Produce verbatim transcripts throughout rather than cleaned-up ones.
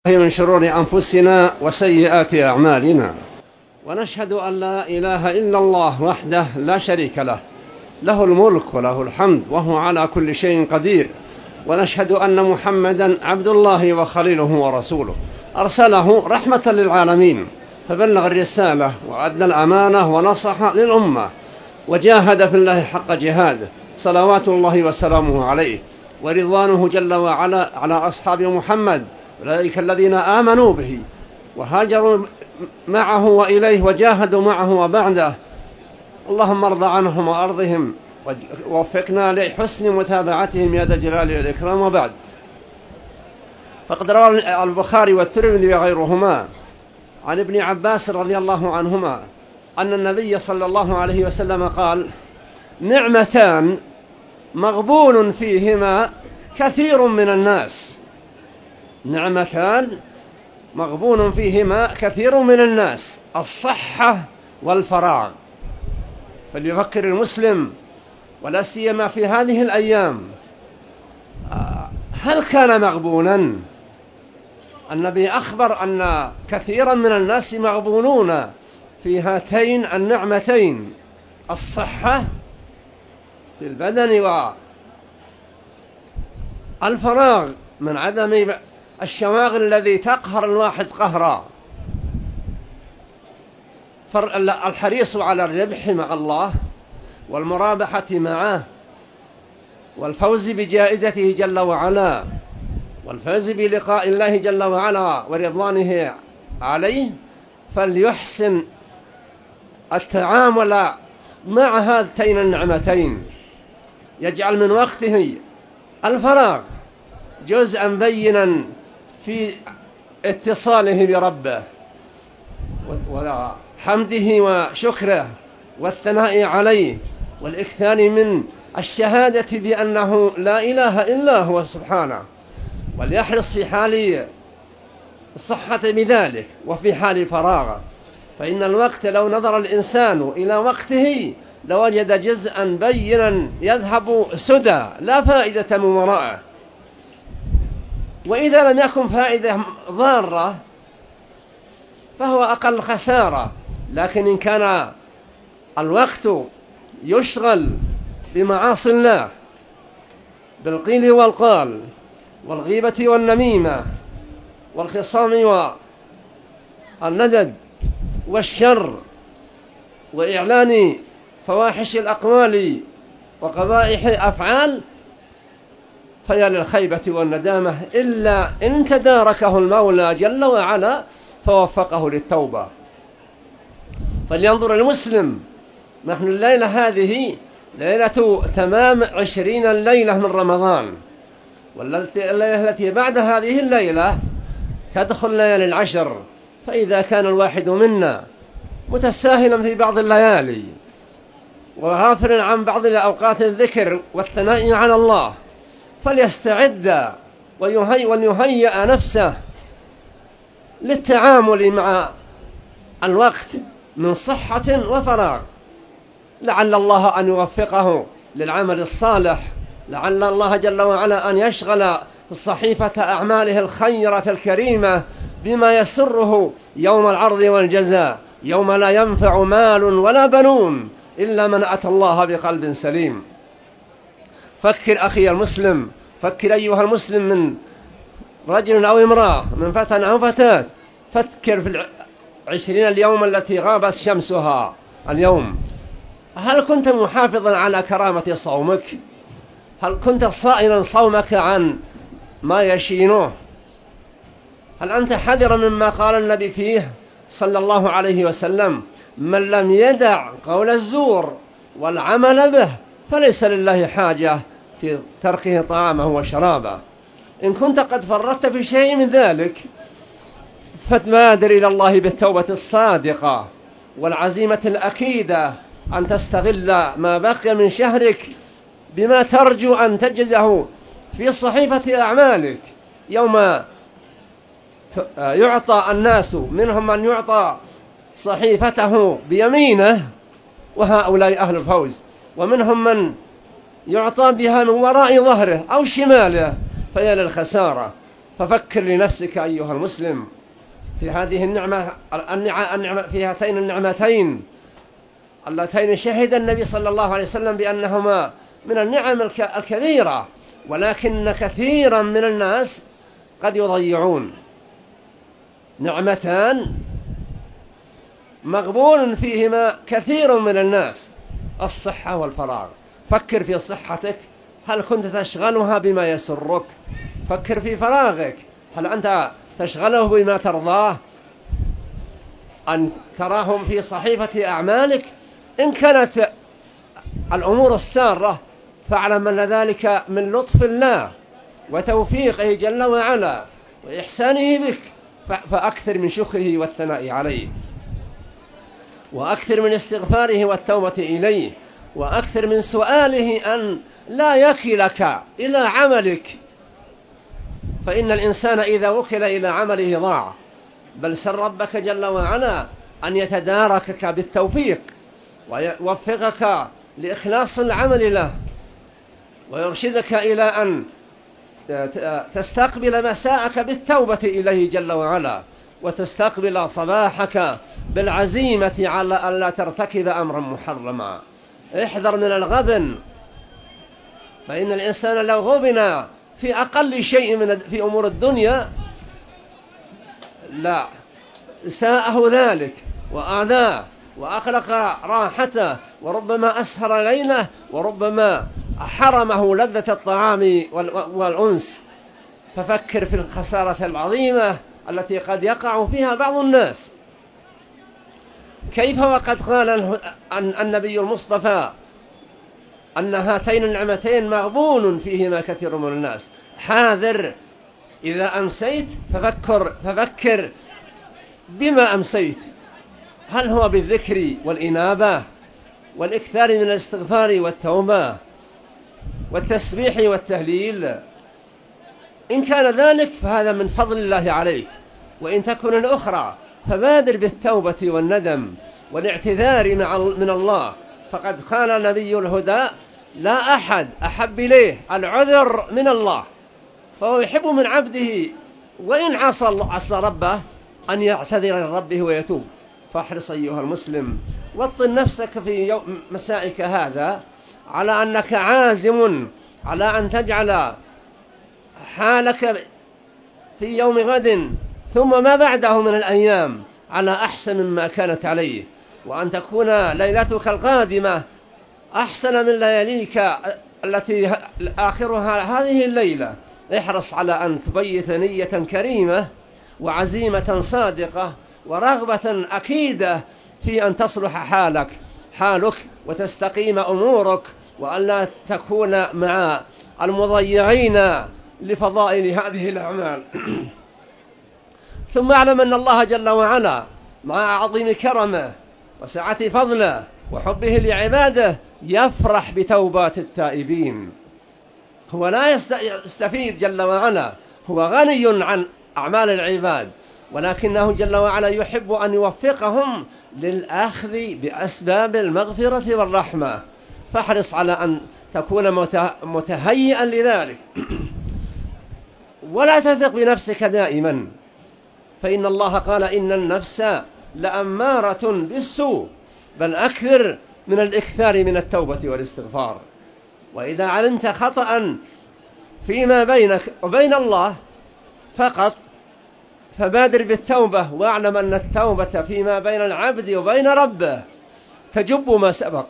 من شرور أنفسنا وسيئات أعمالنا، ونشهد أن لا إله إلا الله وحده لا شريك له، له الملك وله الحمد وهو على كل شيء قدير. ونشهد أن محمدا عبد الله وخليله ورسوله، أرسله رحمة للعالمين، فبلغ الرسالة وأدى الأمانة ونصح للأمة، وجاهد في الله حق جهاده، صلوات الله وسلامه عليه ورضوانه جل وعلا على أصحاب محمد، أولئك الذين آمنوا به وهاجروا معه وإليه وجاهدوا معه وبعده. اللهم ارض عنهم وأرضهم ووفقنا لحسن متابعتهم يا ذا الجلال والإكرام. وبعد، فقد روى البخاري والترمذي وغيرهما عن ابن عباس رضي الله عنهما أن النبي صلى الله عليه وسلم قال: نعمتان مغبون فيهما كثير من الناس، نعمتان مغبون فيهما كثير من الناس، الصحة والفراغ. فليفكر المسلم ولا سيما في هذه الأيام، هل كان مغبونا؟ النبي أخبر أن كثيرا من الناس مغبونون في هاتين النعمتين، الصحة في البدن والفراغ من عدم الشواغل الذي تقهر الواحد قهرا. الحريص على الربح مع الله والمرابحة معه والفوز بجائزته جل وعلا والفوز بلقاء الله جل وعلا ورضوانه عليه، فليحسن التعامل مع هاتين النعمتين، يجعل من وقته الفراغ جزءا بينا في اتصاله بربه وحمده وشكره والثناء عليه والإكثار من الشهادة بأنه لا إله إلا هو سبحانه، وليحرص في حال الصحة بذلك وفي حال فراغه، فإن الوقت لو نظر الإنسان إلى وقته لوجد جزءا بينا يذهب سدى لا فائدة من وراءه. وإذا لم يكن فائدة ضارة فهو أقل خسارة، لكن إن كان الوقت يشغل بمعاصي الله بالقيل والقال والغيبة والنميمة والخصام والندد والشر وإعلان فواحش الأقوال وقبائح الأفعال، فيا للخيبة والندامة إلا إن تداركه المولى جل وعلا فوفقه للتوبة. فلينظر المسلم، نحن الليلة هذه ليلة تمام عشرين الليلة من رمضان، والليلة التي بعد هذه الليلة تدخل ليالي العشر، فإذا كان الواحد منا متساهلا في بعض الليالي وغافل عن بعض الأوقات الذكر والثناء على الله، فليستعد ويهيئ نفسه للتعامل مع الوقت من صحة وفراغ، لعل الله أن يوفقه للعمل الصالح، لعل الله جل وعلا أن يشغل صحيفة أعماله الخيرة الكريمة بما يسره يوم العرض والجزاء، يوم لا ينفع مال ولا بنون إلا من أتى الله بقلب سليم. فكر أخي المسلم، فكر أيها المسلم، من رجل أو امرأة، من فتى أو فتاة، فكر في العشرين اليوم التي غابت شمسها اليوم. هل كنت محافظا على كرامة صومك؟ هل كنت صائلا صومك عن ما يشينه؟ هل أنت حذر مما قال النبي فيه صلى الله عليه وسلم: من لم يدع قول الزور والعمل به فليس لله حاجة في تركه طعامه وشرابه؟ إن كنت قد فرطت في شيء من ذلك فبادر إلى الله بالتوبة الصادقة والعزيمة الأكيدة أن تستغل ما بقي من شهرك بما ترجو أن تجده في صحيفة أعمالك يوم يعطى الناس، منهم من يعطى صحيفته بيمينه وهؤلاء أهل الفوز، ومنهم من يعطى بها من وراء ظهره أو شماله فيا للخسارة. ففكر لنفسك أيها المسلم في هذه النعمة النعمة في هاتين النعمتين اللتين شهد النبي صلى الله عليه وسلم بأنهما من النعم الكبيرة، ولكن كثيرا من الناس قد يضيعون. نعمتان مغبون فيهما كثير من الناس: الصحة والفراغ. فكر في صحتك، هل كنت تشغلها بما يسرك؟ فكر في فراغك، هل أنت تشغله بما ترضاه؟ أن تراهم في صحيفة أعمالك. إن كانت الأمور السارة فاعلم أن ذلك من لطف الله وتوفيقه جل وعلا وإحسانه بك، فأكثر من شكره والثناء عليه، وأكثر من استغفاره والتوبة إليه، وأكثر من سؤاله أن لا يكلك إلى عملك، فإن الإنسان إذا وكل إلى عمله ضاع. بل سل ربك جل وعلا أن يتداركك بالتوفيق ويوفقك لإخلاص العمل له، ويرشدك إلى أن تستقبل مساءك بالتوبة إليه جل وعلا، وتستقبل صباحك بالعزيمة على أن لا ترتكب أمرا محرما. احذر من الغبن، فإن الإنسان لو غبن في أقل شيء من في أمور الدنيا لا ساءه ذلك وآذاه وأقلق راحته، وربما أسهر ليله، وربما حرمه لذة الطعام والأنس. ففكر في الخسارة العظيمة التي قد يقع فيها بعض الناس. كيف وقد قال النبي المصطفى أن هاتين النعمتين مغبون فيهما كثير من الناس. حاذر إذا أمسيت ففكر, ففكر بما أمسيت، هل هو بالذكر والإنابة والإكثار من الاستغفار والتوبة والتسبيح والتهليل؟ إن كان ذلك فهذا من فضل الله عليك، وإن تكن الأخرى فبادر بالتوبة والندم والاعتذار من الله، فقد قال نبي الهدى: لا أحد أحب إليه العذر من الله، فهو يحب من عبده وإن عصى عصى ربه أن يعتذر لربه ويتوب. فاحرص أيها المسلم، وطن نفسك في يوم مسائك هذا على أنك عازم على أن تجعل حالك في يوم غد ثم ما بعده من الأيام على أحسن مما كانت عليه، وأن تكون ليلتك القادمة أحسن من لياليك التي آخرها هذه الليلة. احرص على أن تبيت نية كريمة وعزيمة صادقة ورغبة أكيدة في أن تصلح حالك حالك وتستقيم أمورك، وأن لا تكون مع المضيعين لفضائل هذه الأعمال. ثم اعلم أن الله جل وعلا مع عظيم كرمه وسعة فضله وحبه لعباده يفرح بتوبات التائبين. هو لا يستفيد جل وعلا، هو غني عن أعمال العباد، ولكنه جل وعلا يحب أن يوفقهم للأخذ بأسباب المغفرة والرحمة. فاحرص على أن تكون متهيئا لذلك، ولا تثق بنفسك دائما، فإن الله قال: إن النفس لأمارة بالسوء، بل أكثر من الإكثار من التوبة والاستغفار. وإذا علمت خطأ فيما بينك وبين الله فقط فبادر بالتوبة، واعلم أن التوبة فيما بين العبد وبين ربه تجب ما سبق،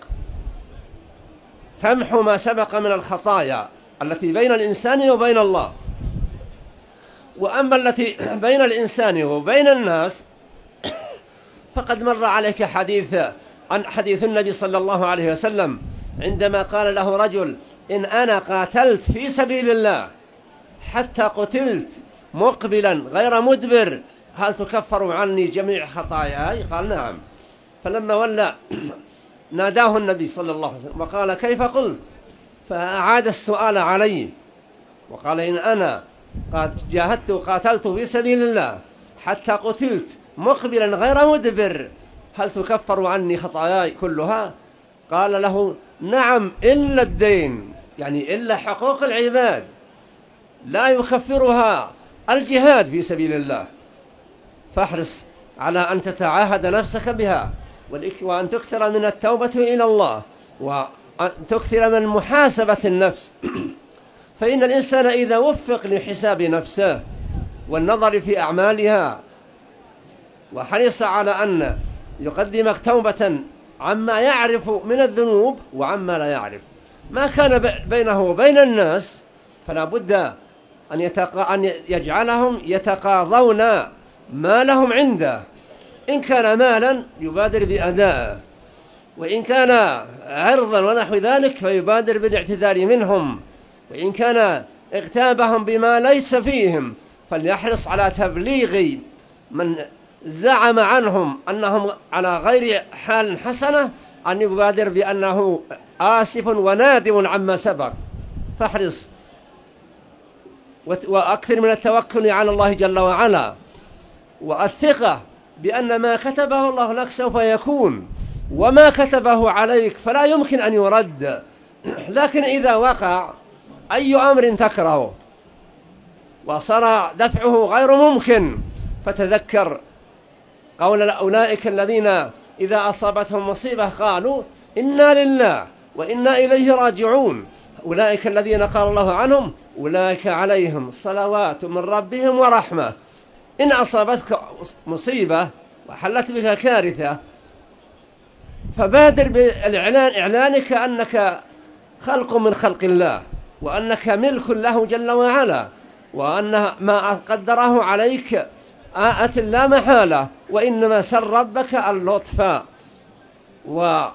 تمحو ما سبق من الخطايا التي بين الإنسان وبين الله. وأما التي بين الإنسان وبين الناس فقد مر عليك حديث عن حديث النبي صلى الله عليه وسلم عندما قال له رجل: إن أنا قاتلت في سبيل الله حتى قتلت مقبلا غير مدبر هل تكفر عني جميع خطاياي؟ قال: نعم. فلما ولى ناداه النبي صلى الله عليه وسلم وقال: كيف قلت؟ فأعاد السؤال عليه وقال: إن أنا قد جاهدت وقاتلت في سبيل الله حتى قتلت مقبلا غير مدبر هل تكفر عني خطاياي كلها؟ قال له: نعم، إلا الدين، يعني إلا حقوق العباد لا يكفرها الجهاد في سبيل الله، فاحرص على أن تتعاهد نفسك بها، وأن تكثر من التوبة إلى الله، وأن تكثر من محاسبة النفس. فإن الإنسان إذا وفق لحساب نفسه والنظر في أعمالها وحرص على أن يقدم توبة عما يعرف من الذنوب وعما لا يعرف، ما كان بينه وبين الناس فلا بد أن, يتق... أن يجعلهم يتقاضون ما لهم عنده. إن كان مالا يبادر بأدائه، وإن كان عرضا ونحو ذلك فيبادر بالاعتذار منهم، وإن كان اغتابهم بما ليس فيهم فليحرص على تبليغ من زعم عنهم أنهم على غير حال حسنة، أن يبادر بأنه آسف ونادم عما سبق. فاحرص وأكثر من التوكل على الله جل وعلا، والثقة بأن ما كتبه الله لك سوف يكون، وما كتبه عليك فلا يمكن أن يرد. لكن إذا وقع أي أمر تكره وصار دفعه غير ممكن فتذكر قول أولئك الذين إذا أصابتهم مصيبة قالوا إنا لله وإنا إليه راجعون، أولئك الذين قال الله عنهم أولئك عليهم صلوات من ربهم ورحمة. إن أصابتك مصيبة وحلت بك كارثة فبادر بالإعلان إعلانك أنك خلق من خلق الله، وأنك ملك له جل وعلا، وأن ما قدره عليك آت لا محالة، وإنما سر ربك اللطف، وأن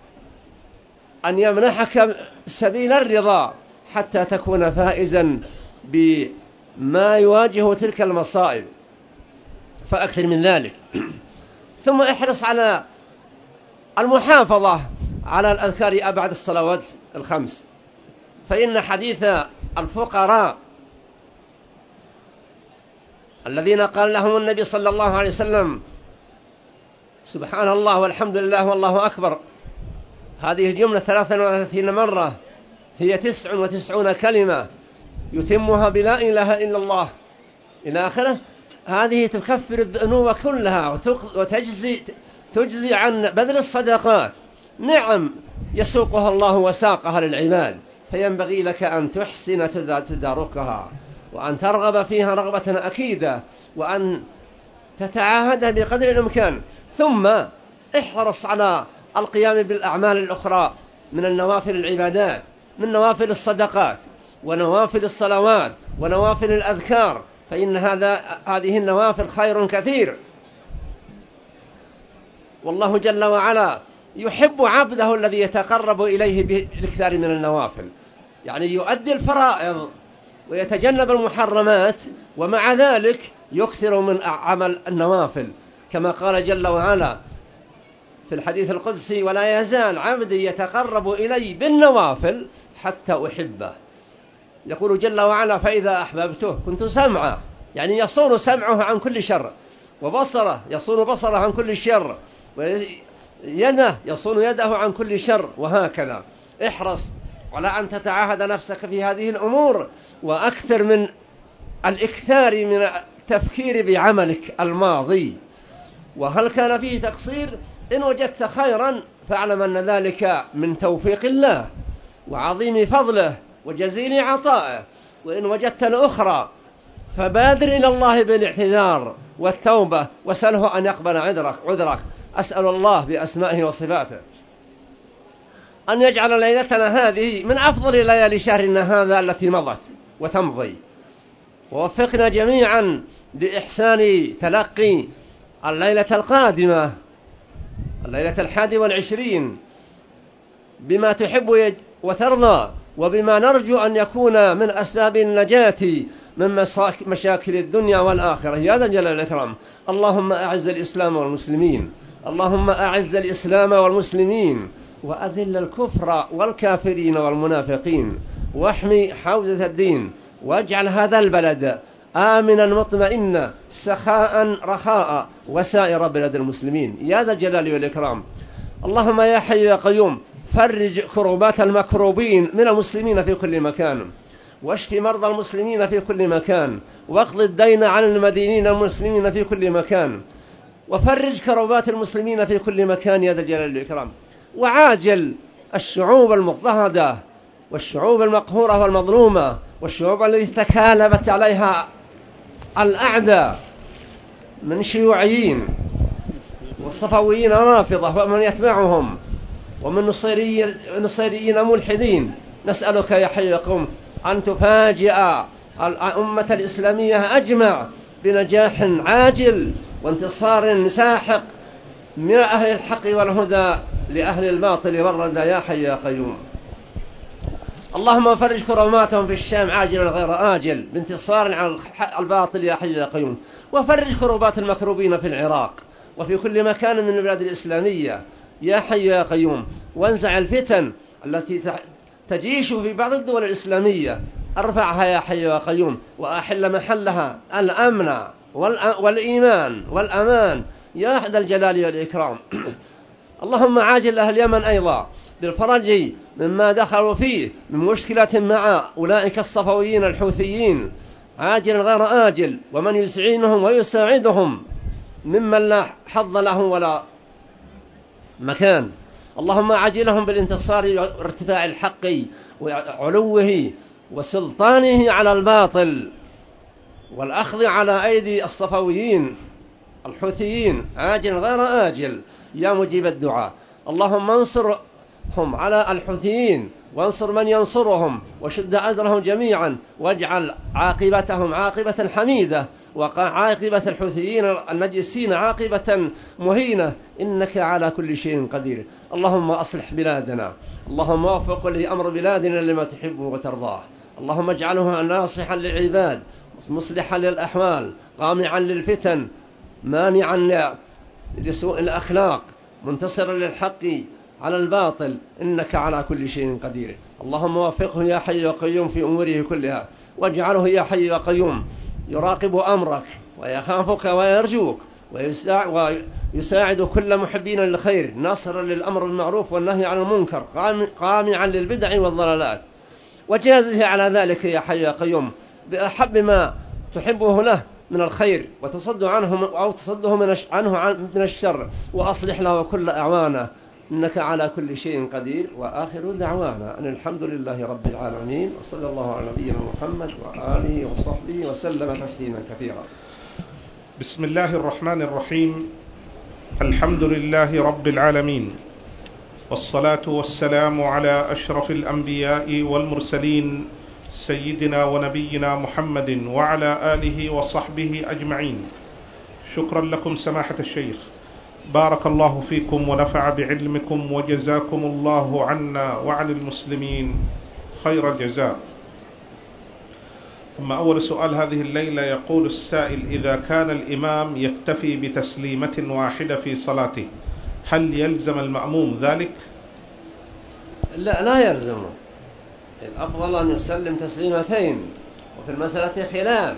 يمنحك سبيل الرضا حتى تكون فائزا بما يواجه تلك المصائب، فأكثر من ذلك. ثم احرص على المحافظة على الأذكار أبعد الصلوات الخمس، فإن حديث الفقراء الذين قال لهم النبي صلى الله عليه وسلم سبحان الله والحمد لله والله أكبر، هذه الجملة ثلاثة وثلاثين مرة، هي تسع وتسعون كلمة يتمها بلا إله إلا الله إلى آخره، هذه تكفر الذنوب كلها وتجزي تجزي عن بذل الصدقات. نعم يسوقها الله وساقها للعباد، فينبغي لك أن تحسن تداركها، وأن ترغب فيها رغبة أكيدة، وأن تتعاهدها بقدر الإمكان. ثم احرص على القيام بالأعمال الأخرى من النوافل العبادات، من نوافل الصدقات ونوافل الصلوات ونوافل الأذكار، فإن هذا هذه النوافل خير كثير، والله جل وعلا يحب عبده الذي يتقرب إليه بالاكثار من النوافل، يعني يؤدي الفرائض ويتجنب المحرمات، ومع ذلك يكثر من عمل النوافل، كما قال جل وعلا في الحديث القدسي ولا يزال عبدي يتقرب إلي بالنوافل حتى أحبه. يقول جل وعلا فإذا أحببته كنت سمعه، يعني يصون سمعه عن كل شر، وبصره يصون بصره عن كل شر، ويده يصون يده عن كل شر، وهكذا. احرص على أن تتعاهد نفسك في هذه الأمور، وأكثر من الإكثار من التفكير بعملك الماضي، وهل كان فيه تقصير. إن وجدت خيرا فاعلم أن ذلك من توفيق الله وعظيم فضله وجزيل عطائه، وإن وجدت الأخرى فبادر إلى الله بالاعتذار والتوبة وسأله أن يقبل عذرك عذرك أسأل الله بأسمائه وصفاته أن يجعل ليلتنا هذه من أفضل ليالي شهرنا هذا التي مضت وتمضي، ووفقنا جميعا لإحسان تلقي الليلة القادمة، الليلة الحادي والعشرين، بما تحب وترضى، وبما نرجو أن يكون من أسباب النجاة من مشاكل الدنيا والآخرة يا ذا الجلال والإكرام. اللهم أعز الإسلام والمسلمين، اللهم أعز الإسلام والمسلمين، وأذل الكفر والكافرين والمنافقين، واحمي حوزة الدين، واجعل هذا البلد آمنا مطمئنا سخاء رخاء وسائر بلاد المسلمين يا ذا الجلال والإكرام. اللهم يا حي يا قيوم فرج كربات المكروبين من المسلمين في كل مكان، واشف مرضى المسلمين في كل مكان، واقض الدين عن المدينين المسلمين في كل مكان، وفرج كربات المسلمين في كل مكان يا ذا الجلال والإكرام. وعاجل الشعوب المضطهدة والشعوب المقهورة والمظلومة والشعوب التي تكالبت عليها الأعداء من شيوعيين والصفويين رافضة ومن يتبعهم ومن نصيريين ملحدين. نسألك يا حي يا قيوم أن تفاجئ الأمة الإسلامية أجمع بنجاح عاجل وانتصار ساحق من أهل الحق والهدى لأهل الباطل والردى يا حي يا قيوم. اللهم فرج كراماتهم في الشام عاجلا غير آجل بانتصار على الباطل يا حي يا قيوم. وفرج كربات المكروبين في العراق وفي كل مكان من البلاد الإسلامية يا حي يا قيوم. وانزع الفتن التي تجيش في بعض الدول الإسلامية، ارفعها يا حي يا قيوم، وأحل محلها الأمن والإيمان والأمان يا ذا الجلال والإكرام. اللهم عاجل أهل اليمن أيضا بالفرج مما دخلوا فيه من مشكلة مع أولئك الصفويين الحوثيين عاجل غير آجل، ومن يسعينهم ويساعدهم ممن لا حظ له ولا مكان. اللهم عاجلهم بالانتصار وارتفاع الحق وعلوه وسلطانه على الباطل والأخذ على أيدي الصفويين الحوثيين عاجل غير آجل يا مجيب الدعاء. اللهم انصرهم على الحوثيين وانصر من ينصرهم وشد أجرهم جميعا، واجعل عاقبتهم عاقبة حميدة وعاقبة الحوثيين النجسين عاقبة مهينة، إنك على كل شيء قدير. اللهم أصلح بلادنا، اللهم وفق لأمر بلادنا لما تحب وترضاه، اللهم اجعله ناصحا للعباد مصلحا للأحوال قامعا للفتن مانعا لسوء الأخلاق منتصرا للحق على الباطل، إنك على كل شيء قدير. اللهم وفقه يا حي يا قيوم في أموره كلها، واجعله يا حي يا قيوم يراقب أمرك ويخافك ويرجوك ويساعد كل محبين للخير ناصرا للأمر بالمعروف والنهي عن المنكر قامعا للبدع والضلالات، وجازه على ذلك يا حي يا قيوم بأحب ما تحبه له من الخير وتصد عنه أو تصده من عنه من الشر، وأصلح له كل أعوانه، إنك على كل شيء قدير. وآخر دعوانا أن الحمد لله رب العالمين، وصلى الله على نبينا محمد وآله وصحبه وسلم تسليما كثيرا. بسم الله الرحمن الرحيم. الحمد لله رب العالمين، والصلاة والسلام على أشرف الأنبياء والمرسلين سيدنا ونبينا محمد وعلى آله وصحبه أجمعين. شكرا لكم سماحة الشيخ، بارك الله فيكم ونفع بعلمكم وجزاكم الله عنا وعن المسلمين خير الجزاء. ثم أول سؤال هذه الليلة، يقول السائل: إذا كان الإمام يكتفي بتسليمة واحدة في صلاته هل يلزم المأموم ذلك؟ لا لا يلزمه، الأفضل أن يسلم تسليمتين، وفي المسألة خلاف،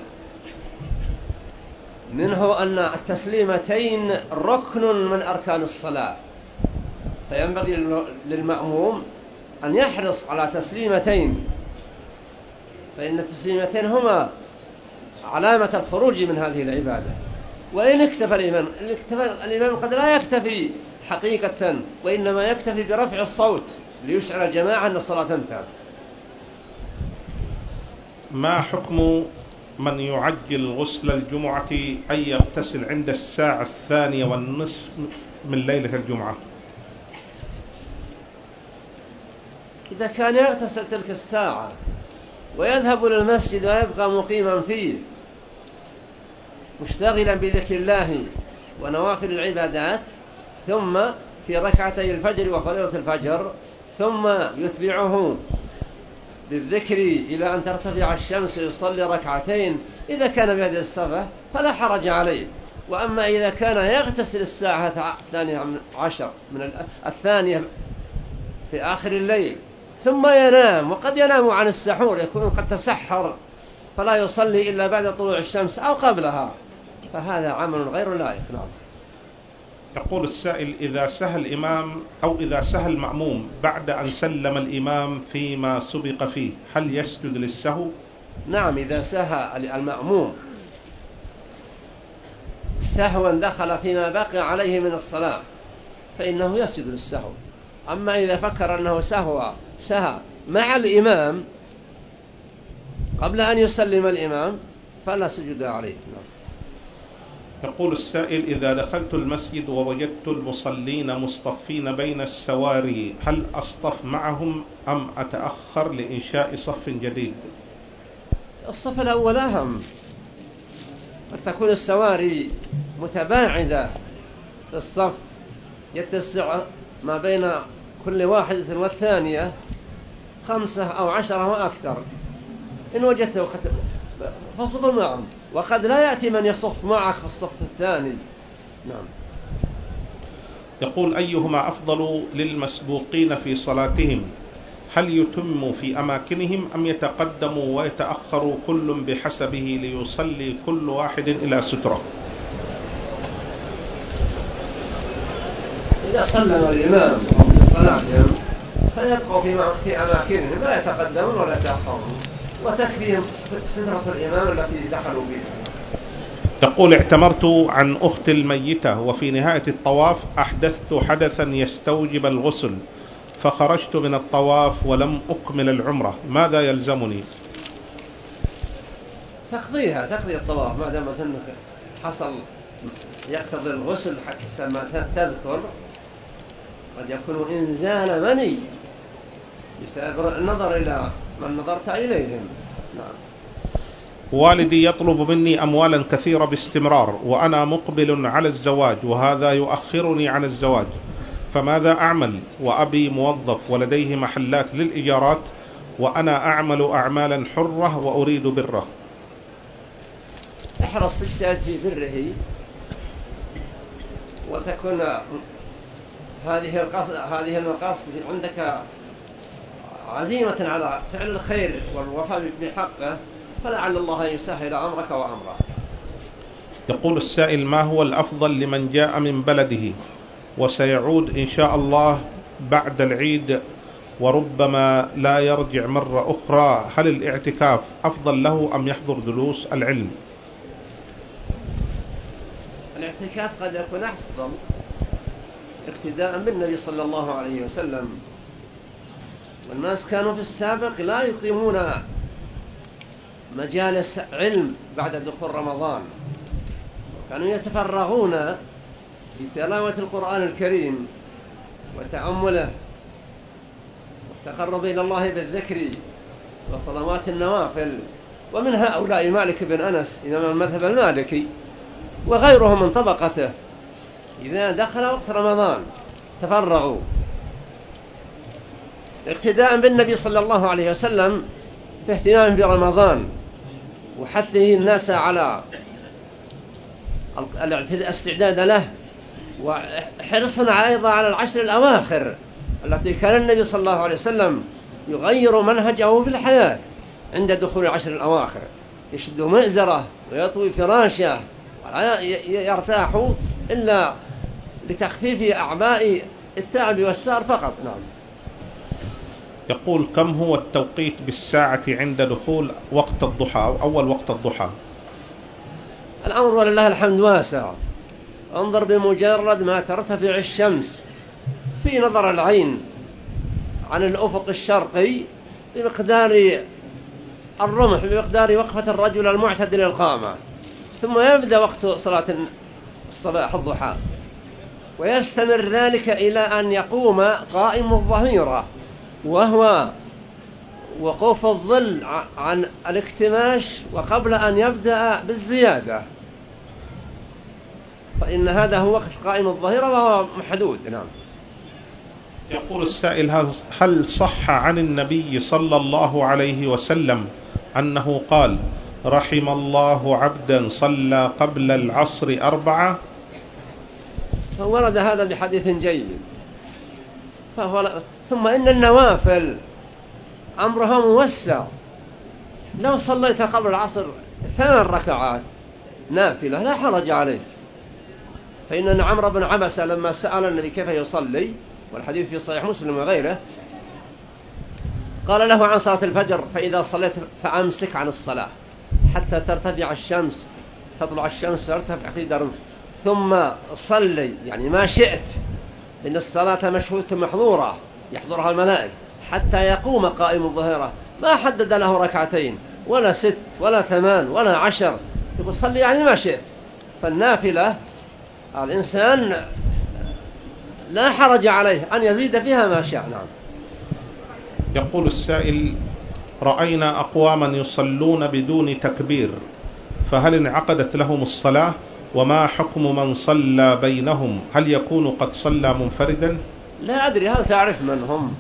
منه أن التسليمتين ركن من أركان الصلاة، فينبغي للمأموم أن يحرص على تسليمتين، فإن التسليمتين هما علامة الخروج من هذه العبادة. وإن اكتفى الإمام الإمام قد لا يكتفي حقيقة، وإنما يكتفي برفع الصوت ليشعر الجماعة أن الصلاة انتهت. ما حكم من يعجل غسل الجمعة أن يغتسل عند الساعة الثانية والنصف من ليلة الجمعة؟ إذا كان يغتسل تلك الساعة ويذهب للمسجد ويبقى مقيما فيه مشتغلا بذكر الله ونوافل العبادات، ثم في ركعتي الفجر وفريضة الفجر، ثم يتبعه بالذكر إلى أن ترتفع الشمس يصلي ركعتين، إذا كان بهذه الصفة فلا حرج عليه. وأما إذا كان يغتسل الساعة الثانية عشر من الثانية في آخر الليل ثم ينام، وقد ينام عن السحور، يكون قد تسحر فلا يصلي إلا بعد طلوع الشمس أو قبلها، فهذا عمل غير لائق. نعم. يقول السائل: إذا سهى الإمام أو إذا سهى المأموم بعد أن سلم الإمام فيما سبق فيه هل يسجد للسهو؟ نعم إذا سهى المأموم سهوا دخل فيما بقي عليه من الصلاة فإنه يسجد للسهو. أما إذا فكر أنه سهو سهى مع الإمام قبل أن يسلم الإمام فلا سجد عليه. يقول السائل: إذا دخلت المسجد ووجدت المصلين مصطفين بين السواري هل أصطف معهم أم أتأخر لإنشاء صف جديد؟ الصف الأول أهم، قد تكون السواري متباعدة في الصف يتسع ما بين كل واحدة والثانية خمسة أو عشرة وأكثر، إن وجدته فصل معهم، وقد لا يأتي من يصف معك في الصف الثاني. نعم. يقول: أيهما أفضل للمسبوقين في صلاتهم؟ هل يتم في أماكنهم أم يتقدموا ويتأخروا كل بحسبه ليصلي كل واحد إلى سترة؟ إذا صلى الإمام في صلاتهم فيبقوا في أماكنهم لا يتقدمون ولا يتأخرون، وتكفيهم سترة الإمام التي دخلوا بها. يقول: اعتمرت عن أخت الميتة وفي نهاية الطواف أحدثت حدثا يستوجب الغسل فخرجت من الطواف ولم أكمل العمرة، ماذا يلزمني؟ تقضيها تقضي الطواف ما دامت أنك حصل يقتضي الغسل حتى ما تذكر. قد يكون إنزال مني بسبب النظر إلى من نظرت إليهم. نعم. والدي يطلب مني أموالا كثيرة باستمرار وأنا مقبل على الزواج وهذا يؤخرني عن الزواج، فماذا أعمل؟ وأبي موظف ولديه محلات للإيجارات وأنا أعمل أعمالا حرة وأريد بره. احرص اجتهد في بره وتكون هذه القصد هذه المقاصد عندك عزيمة على فعل الخير والوفاء بحقه، فلعل الله يسهل أمرك وأمره. يقول السائل: ما هو الأفضل لمن جاء من بلده وسيعود إن شاء الله بعد العيد وربما لا يرجع مرة أخرى، هل الاعتكاف أفضل له أم يحضر دروس العلم؟ الاعتكاف قد يكون أفضل اقتداء بالنبي صلى الله عليه وسلم، والناس كانوا في السابق لا يقيمون مجالس علم بعد دخول رمضان، كانوا يتفرغون في تلاوة القرآن الكريم وتأمله والتقرب إلى الله بالذكر وصلوات النوافل. ومن هؤلاء مالك بن أنس إمام المذهب المالكي وغيرهم من طبقته، إذا دخل وقت رمضان تفرغوا اقتداء بالنبي صلى الله عليه وسلم في اهتمام برمضان وحثه الناس على الاستعداد له، وحرصنا أيضا على العشر الأواخر التي كان النبي صلى الله عليه وسلم يغير منهجه في الحياة عند دخول العشر الأواخر، يشد مئزره ويطوي فراشه ولا يرتاح إلا لتخفيف أعباء التعب والسهر فقط. نعم. يقول: كم هو التوقيت بالساعة عند دخول وقت الضحى أو أول وقت الضحى؟ الأمر ولله الحمد واسع، انظر بمجرد ما ترتفع الشمس في نظر العين عن الأفق الشرقي بمقدار الرمح بمقدار وقفة الرجل المعتدل القامة، ثم يبدأ وقت صلاة الصباح الضحى ويستمر ذلك إلى أن يقوم قائم الظهيرة، وهو وقوف الظل عن الاكتماش وقبل أن يبدأ بالزيادة، فإن هذا هو وقت قائم الظهيرة وهو محدود. نعم. يقول السائل: هل صح عن النبي صلى الله عليه وسلم أنه قال: رحم الله عبدا صلى قبل العصر أربعة؟ فورد هذا بحديث جيد، فهو ثم إن النوافل أمرها موسع، لو صليت قبل العصر ثمان ركعات نافلة لا حرج عليه، فإن عمرو بن عبسة لما سأل النبي كيف يصلي، والحديث في صحيح مسلم وغيره، قال له عن صلاة الفجر: فإذا صليت فأمسك عن الصلاة حتى ترتفع الشمس، تطلع الشمس ترتفع في درب، ثم صلي يعني ما شئت، إن الصلاة مشهودة محظورة يحضرها الملائكة، حتى يقوم قائم الظهيرة. ما حدد له ركعتين ولا ست ولا ثمان ولا عشر، يقول صلي يعني ما شئت. فالنافلة الإنسان لا حرج عليه أن يزيد فيها ما شاء. نعم. يقول السائل: رأينا أقواما يصلون بدون تكبير، فهل انعقدت لهم الصلاة؟ وما حكم من صلى بينهم؟ هل يكون قد صلى منفردا؟ لا أدري، هل تعرف من هم؟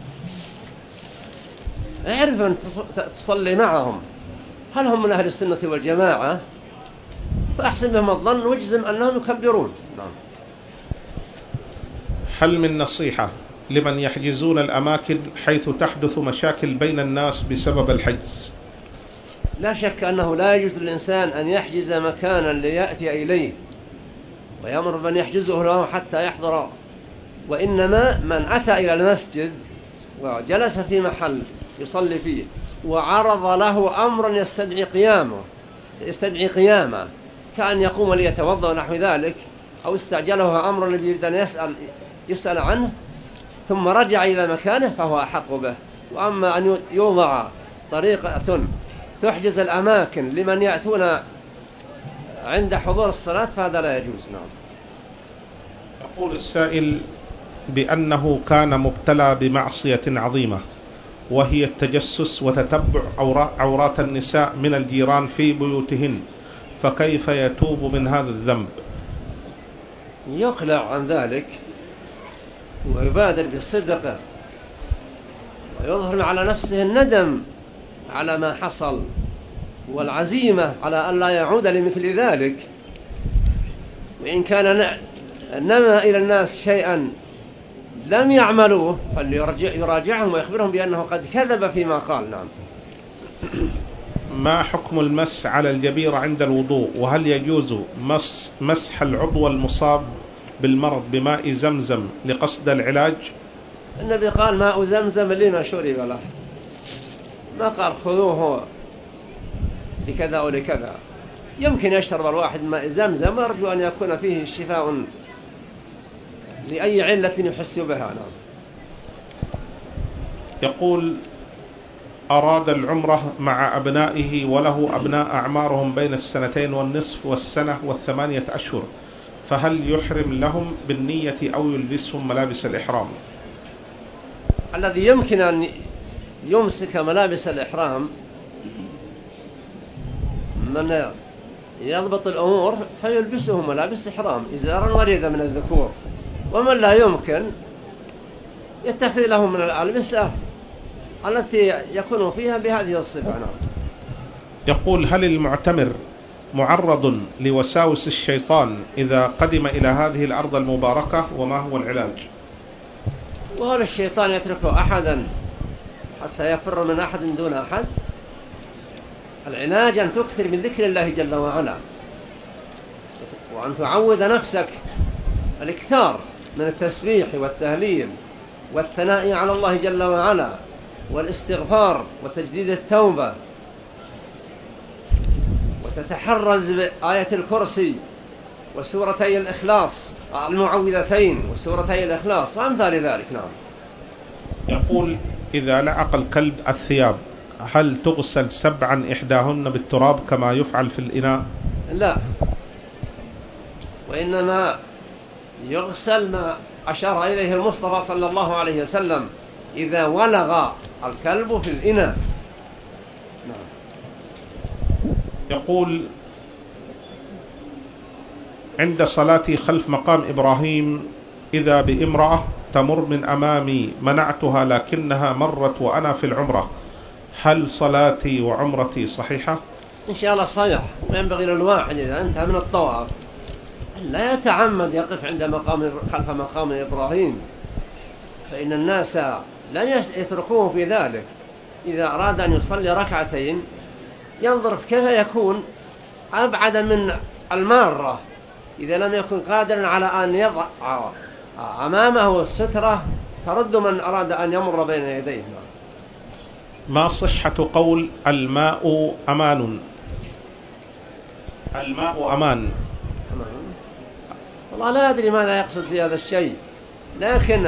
اعرف أن تصلي معهم، هل هم من أهل السنة والجماعة؟ فأحسن بهم الظن واجزم أنهم يكبرون. نعم. هل من نصيحة لمن يحجزون الأماكن حيث تحدث مشاكل بين الناس بسبب الحجز؟ لا شك أنه لا يجوز للإنسان أن يحجز مكانا ليأتي إليه ويأمر من يحجزه له حتى يحضر، وإنما من أتى إلى المسجد وجلس في محل يصلي فيه وعرض له أمرا يستدعي قيامه يستدعي قيامه كأن يقوم ليتوضأ ونحو ذلك، أو استعجله أمرا يريد أن يسأل يسأل عنه ثم رجع إلى مكانه، فهو أحق به. وأما أن يوضع طريقة تحجز الأماكن لمن يأتون عند حضور الصلاة فهذا لا يجوز. نعم. يقول السائل بأنه كان مبتلى بمعصية عظيمة، وهي التجسس وتتبع عورات النساء من الجيران في بيوتهن، فكيف يتوب من هذا الذنب؟ يقلع عن ذلك ويبادر بالصدقة ويظهر على نفسه الندم على ما حصل والعزيمة على أن لا يعود لمثل ذلك. وإن كان نما إلى الناس شيئا لم يعملوه فليراجعهم ويخبرهم بأنه قد كذب فيما قال. نعم. ما حكم المس على الجبيرة عند الوضوء؟ وهل يجوز مس مسح العضو المصاب بالمرض بماء زمزم لقصد العلاج؟ النبي قال: ماء زمزم لما شرب له، ما قال خذوه لكذا ولكذا. يمكن يشرب الواحد ماء زمزم ويرجو أن يكون فيه شفاء لأي علة يحس بها. نعم. يقول: أراد العمرة مع أبنائه وله أبناء أعمارهم بين السنتين والنصف والسنة والثمانية أشهر، فهل يحرم لهم بالنية أو يلبسهم ملابس الإحرام؟ الذي يمكن أن يمسك ملابس الإحرام من يضبط الأمور فيلبسه ملابس إحرام إزارا وريدا من الذكور، ومن لا يمكن يتخذ له من الألبسة التي يكون فيها بهذه الصفة. نعم. يقول: هل المعتمر معرض لوساوس الشيطان إذا قدم إلى هذه الأرض المباركة، وما هو العلاج؟ وهل الشيطان يترك أحدا حتى يفر من أحد دون أحد؟ العلاج أن تكثر من ذكر الله جل وعلا، وأن تعود نفسك الإكثار من التسبيح والتهليل والثناء على الله جل وعلا والاستغفار وتجديد التوبة، وتتحرز بآية الكرسي وسورتي الإخلاص المعوذتين وسورتي الإخلاص وأمثال ذلك. نعم. يقول: إذا لعق الكلب الثياب هل تغسل سبعا إحداهن بالتراب كما يفعل في الإناء؟ لا، وإنما يغسل ما أشار إليه المصطفى صلى الله عليه وسلم إذا ولغ الكلب في الإناء. نعم. يقول: عند صلاتي خلف مقام إبراهيم إذا بامرأة تمر من أمامي منعتها لكنها مرت وأنا في العمرة، هل صلاتي وعمرتي صحيحة؟ إن شاء الله صحيح. وينبغي للواحد إذا انتهى من الطواف لا يتعمد يقف عند مقام خلف مقام إبراهيم، فإن الناس لن يتركوه في ذلك. إذا أراد أن يصلي ركعتين ينظر كيف يكون أبعد من المارة إذا لم يكن قادرا على أن يضع أمامه السترة ترد من أراد أن يمر بين يديه. ما صحة قول الماء أمان؟ الماء أمان. والله لا أدري ماذا يقصد في هذا الشيء، لكن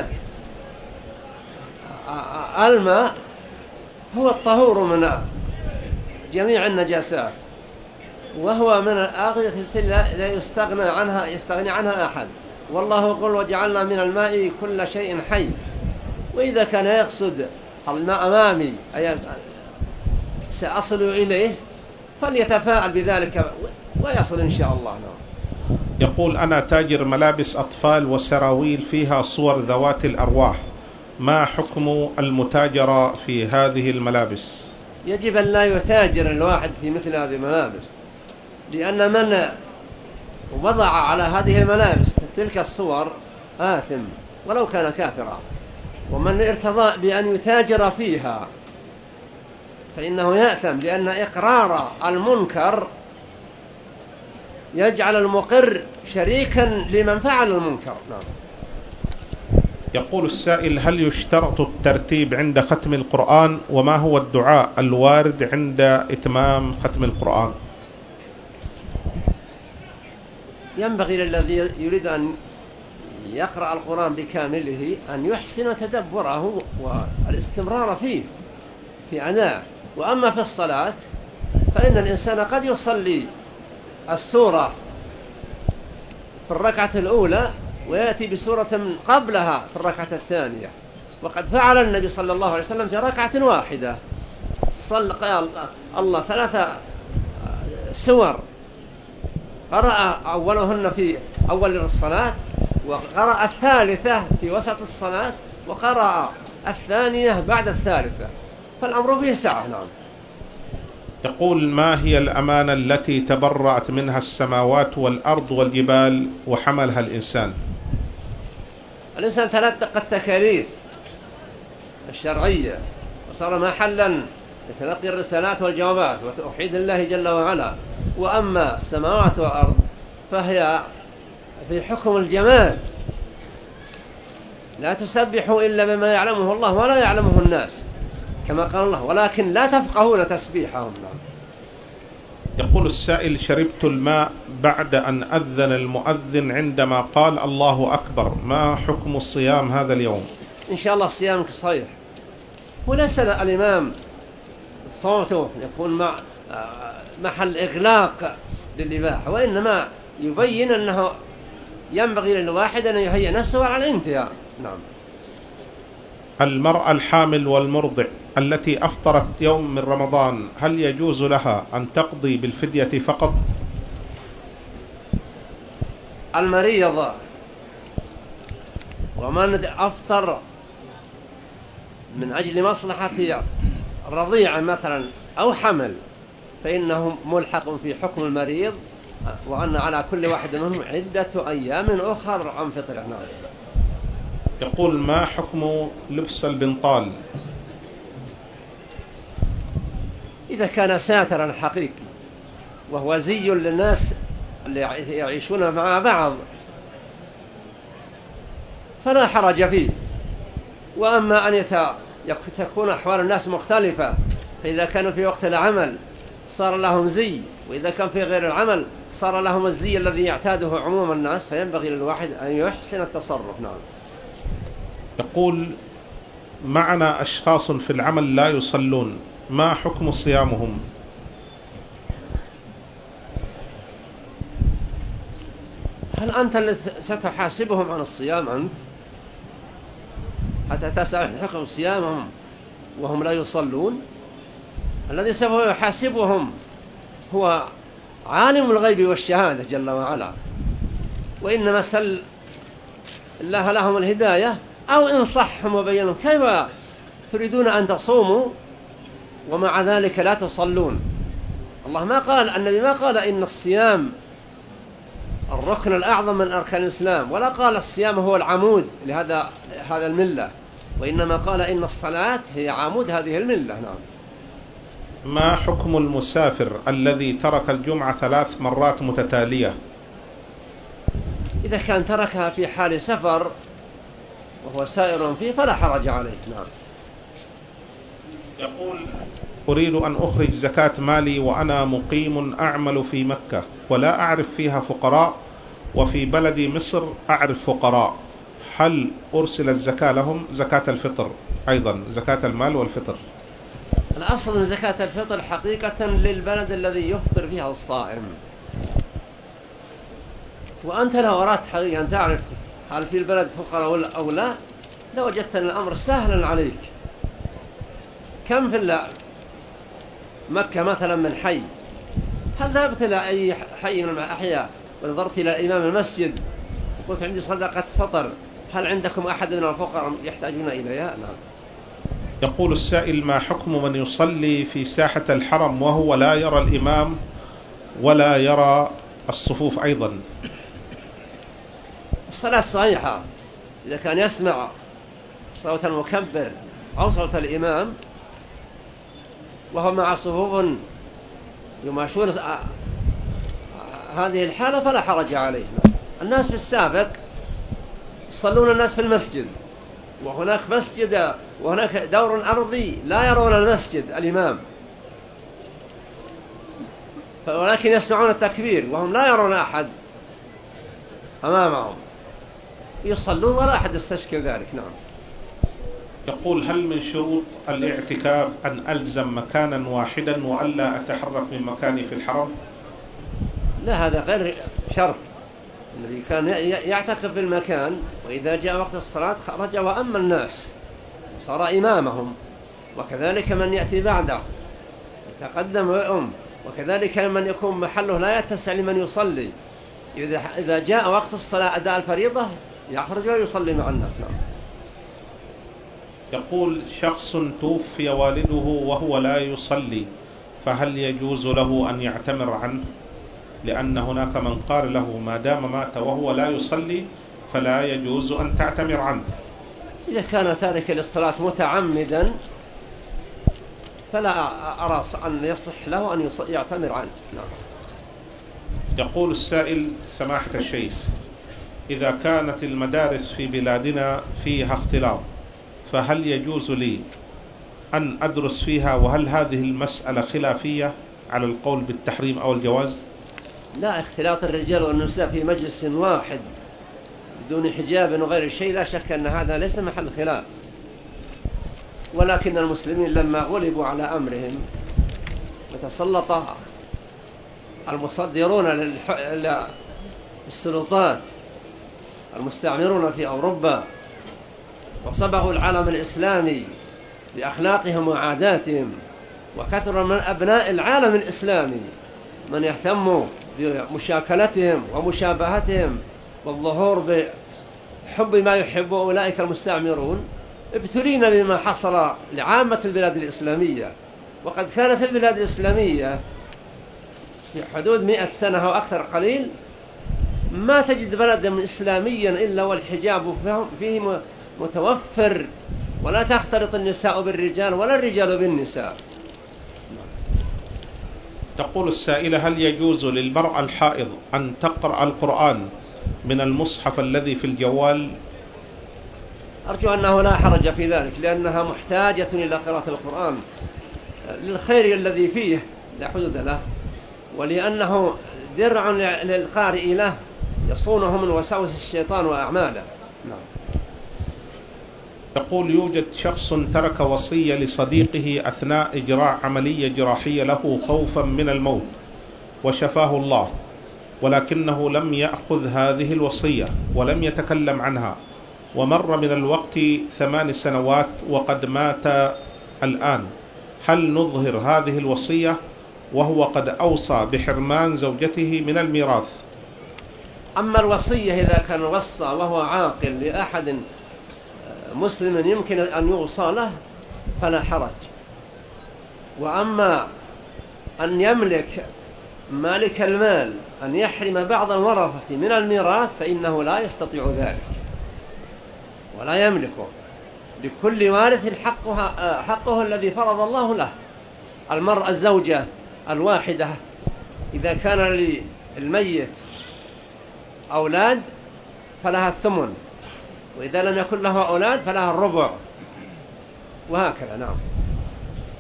الماء هو الطهور من جميع النجاسات، وهو من الأغذية التي لا يستغنى عنها يستغني عنها أحد. والله يقول وجعلنا من الماء كل شيء حي. وإذا كان يقصد الماء أمامي أي سأصل إليه فليتفاءل بذلك ويصل إن شاء الله. يقول أنا تاجر ملابس أطفال وسراويل فيها صور ذوات الأرواح، ما حكم المتاجرة في هذه الملابس؟ يجب أن لا يتاجر الواحد في مثل هذه الملابس، لأن من وضع على هذه الملابس تلك الصور آثم ولو كان كافرا، ومن ارتضى بأن يتاجر فيها فإنه يأثم، لأن إقرار المنكر يجعل المقر شريكا لمن فعل المنكر. نعم. يقول السائل هل يشترط الترتيب عند ختم القرآن؟ وما هو الدعاء الوارد عند إتمام ختم القرآن؟ ينبغي للذي يريد أن يقرأ القرآن بكامله أن يحسن تدبره والاستمرار فيه في أداء. وأما في الصلاة فإن الإنسان قد يصلي السورة في الركعة الأولى ويأتي بسورة قبلها في الركعة الثانية، وقد فعل النبي صلى الله عليه وسلم في ركعة واحدة، صلى الله ثلاثة سور، قرأ أولهن في أول الصلاة، وقرأ الثالثة في وسط الصلاة، وقرأ الثانية بعد الثالثة، فالأمر فيه سعة. نعم. يقول ما هي الأمانة التي تبرأت منها السماوات والأرض والجبال وحملها الإنسان؟ الإنسان تلتقى التكاليف الشرعية وصار محلا لتلقي الرسالات والجوابات وتوحيد الله جل وعلا. وأما السماوات والأرض فهي في حكم الجمال، لا تسبح إلا بما يعلمه الله ولا يعلمه الناس، كما قال الله ولكن لا تفقهون تسبيحهم. يقول السائل شربت الماء بعد أن أذن المؤذن عندما قال الله أكبر، ما حكم الصيام هذا اليوم؟ إن شاء الله الصيام صحيح، وليس الإمام صوته يكون مع محل إغلاق للإباحة، وإنما يبين أنه ينبغي للواحد أن يهيئ نفسه على الانتهاء. نعم. المرأة الحامل والمرضع التي أفطرت يوم من رمضان هل يجوز لها أن تقضي بالفدية فقط؟ المريض ومن أفطر من أجل مصلحة رضيع مثلا أو حمل فإنه ملحق في حكم المريض، وأن على كل واحد منهم عدة أيام أخر عن فطره. نعم. يقول ما حكم لبس البنطال؟ إذا كان ساترا حقيقي وهو زي للناس اللي يعيشون مع بعض فلا حرج فيه. وأما أن تكون أحوال الناس مختلفة، فإذا كانوا في وقت العمل صار لهم زي، وإذا كان في غير العمل صار لهم الزي الذي يعتاده عموم الناس، فينبغي للواحد أن يحسن التصرف. نعم. يقول معنا أشخاص في العمل لا يصلون، ما حكم صيامهم؟ هل أنت اللي ستحاسبهم عن الصيام أنت حتى تسأل حكم صيامهم وهم لا يصلون؟ الذي سوف يحاسبهم هو عالم الغيب والشهادة جل وعلا، وإنما سل الله لهم الهداية أو انصحهم وبينهم. كيف تريدون أن تصوموا ومع ذلك لا تصلون؟ الله ما قال، النبي ما قال إن الصيام الركن الأعظم من أركان الإسلام، ولا قال الصيام هو العمود لهذا هذا الملة، وإنما قال إن الصلاة هي عمود هذه الملة. نعم. ما حكم المسافر الذي ترك الجمعة ثلاث مرات متتالية؟ إذا كان تركها في حال سفر وهو سائر فيه فلا حرج عليه. نعم. يقول: أريد أن أخرج زكاة مالي وأنا مقيم أعمل في مكة ولا أعرف فيها فقراء، وفي بلدي مصر أعرف فقراء، هل أرسل الزكاة لهم زكاة الفطر أيضا زكاة المال والفطر؟ الأصل من زكاة الفطر حقيقة للبلد الذي يفطر فيها الصائم، وأنت لو أردت حقيقة أن تعرف هل في البلد فقراء أو لا لوجدت الأمر سهلا عليك. كم في مكة مثلا من حي، هل ذهبت إلى أي حي من الأحياء ونظرت إلى إمام المسجد وقلت عندي صدقة فطر، هل عندكم أحد من الفقراء يحتاجون إليها؟ نعم. يقول السائل: ما حكم من يصلي في ساحة الحرم وهو لا يرى الإمام ولا يرى الصفوف أيضا؟ الصلاة صحيحة إذا كان يسمع صوت المكبر أو صوت الإمام وهو مع صفوف يماشون هذه الحالة فلا حرج عليه. الناس في السابق يصلون الناس في المسجد، وهناك مسجد وهناك دور أرضي لا يرون المسجد الإمام، ولكن يسمعون التكبير وهم لا يرون أحد أمامهم، يصلون ولا أحد يستشكل ذلك. نعم. يقول: هل من شروط الاعتكاف أن ألزم مكانا واحدا وألا أتحرك من مكاني في الحرم؟ لا، هذا غير شرط. الذي كان يعتكف في المكان وإذا جاء وقت الصلاة خرج وأما الناس صار إمامهم، وكذلك من يأتي بعده يتقدم ويؤم، وكذلك من يكون محله لا يتسع لمن يصلي إذا جاء وقت الصلاة أداء الفريضة يخرج ويصلي مع الناس. نعم. يقول: شخص توفي والده وهو لا يصلي، فهل يجوز له أن يعتمر عنه؟ لأن هناك من قال له ما دام مات وهو لا يصلي فلا يجوز أن تعتمر عنه. إذا كان تارك للصلاة متعمدا فلا أرى أن يصح له أن يعتمر عنه. نعم. يقول السائل: سماحة الشيخ، إذا كانت المدارس في بلادنا فيها اختلاط فهل يجوز لي أن أدرس فيها، وهل هذه المسألة خلافية على القول بالتحريم أو الجواز؟ لا، اختلاط الرجال والنساء في مجلس واحد بدون حجاب وغير شيء لا شك أن هذا ليس محل خلاف، ولكن المسلمين لما غلبوا على أمرهم وتسلط المصدرون للسلطات المستعمرون في أوروبا وصبغوا العالم الإسلامي بأخلاقهم وعاداتهم، وكثر من أبناء العالم الإسلامي من يهتم بمشاكلتهم ومشابهتهم والظهور بحب ما يحب أولئك المستعمرون، ابتلينا بما حصل لعامة البلاد الإسلامية. وقد كانت البلاد الإسلامية في حدود مئة سنة أو أكثر قليل ما تجد بلدا إسلاميا إلا والحجاب فيه متوفر، ولا تختلط النساء بالرجال ولا الرجال بالنساء. تقول السائلة: هل يجوز للمرأة الحائض أن تقرأ القرآن من المصحف الذي في الجوال؟ أرجو أنه لا حرج في ذلك، لأنها محتاجة إلى قراءة القرآن للخير الذي فيه لا حدود له، ولأنه درع للقارئ له يصونه من وساوس الشيطان وأعماله. نعم. يقول: يوجد شخص ترك وصية لصديقه أثناء إجراء عملية جراحية له خوفا من الموت وشفاه الله، ولكنه لم يأخذ هذه الوصية ولم يتكلم عنها، ومر من الوقت ثمان سنوات وقد مات الآن، هل نظهر هذه الوصية وهو قد أوصى بحرمان زوجته من الميراث؟ أما الوصية إذا كان وصى وهو عاقل لأحد مسلم يمكن أن يوصى له فلا حرج، وأما أن يملك مالك المال أن يحرم بعض الورثة من الميراث فإنه لا يستطيع ذلك ولا يملكه. لكل وارث حقها حقه الذي فرض الله له. المرأة الزوجة الواحدة إذا كان للميت أولاد فلها الثمن، وإذا لم يكن له أولاد فلها الربع، وهكذا. نعم.